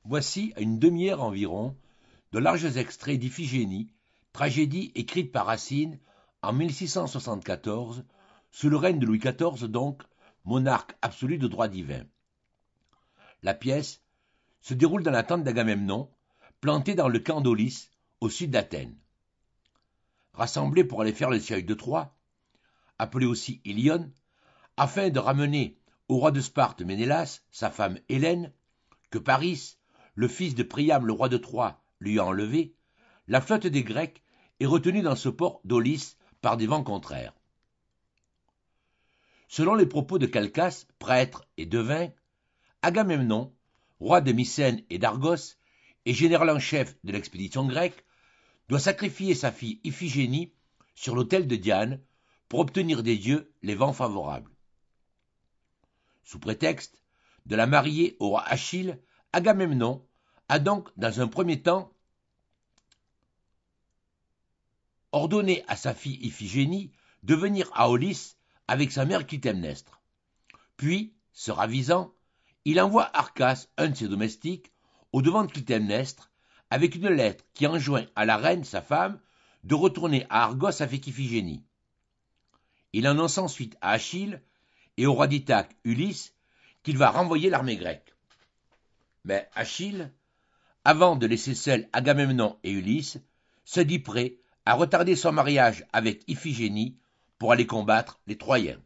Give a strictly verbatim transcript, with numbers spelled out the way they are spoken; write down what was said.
Voici, à une demi-heure environ, de larges extraits d'Iphigénie, tragédie écrite par Racine en mille six cent soixante-quatorze, sous le règne de Louis quatorze donc, monarque absolu de droit divin. La pièce se déroule dans la tente d'Agamemnon, plantée dans le camp d'Aulis, au sud d'Athènes. Rassemblés pour aller faire le siège de Troie, appelé aussi Ilion, afin de ramener au roi de Sparte Ménélas, sa femme Hélène, que Paris, le fils de Priam le roi de Troie, lui a enlevé, la flotte des Grecs est retenue dans ce port d'Aulis par des vents contraires. Selon les propos de Calchas, prêtre et devin, Agamemnon, roi de Mycène et d'Argos, et général en chef de l'expédition grecque, doit sacrifier sa fille Iphigénie sur l'autel de Diane pour obtenir des dieux les vents favorables. Sous prétexte de la marier au roi Achille, Agamemnon a donc, dans un premier temps, ordonné à sa fille Iphigénie de venir à Aulis avec sa mère Clytemnestre. Puis, se ravisant, il envoie Arcas, un de ses domestiques, au devant de Clytemnestre, avec une lettre qui enjoint à la reine, sa femme, de retourner à Argos avec Iphigénie. Il annonce ensuite à Achille et au roi d'Ithaque, Ulysse, qu'il va renvoyer l'armée grecque. Mais Achille, avant de laisser seuls Agamemnon et Ulysse, se dit prêt à retarder son mariage avec Iphigénie pour aller combattre les Troyens.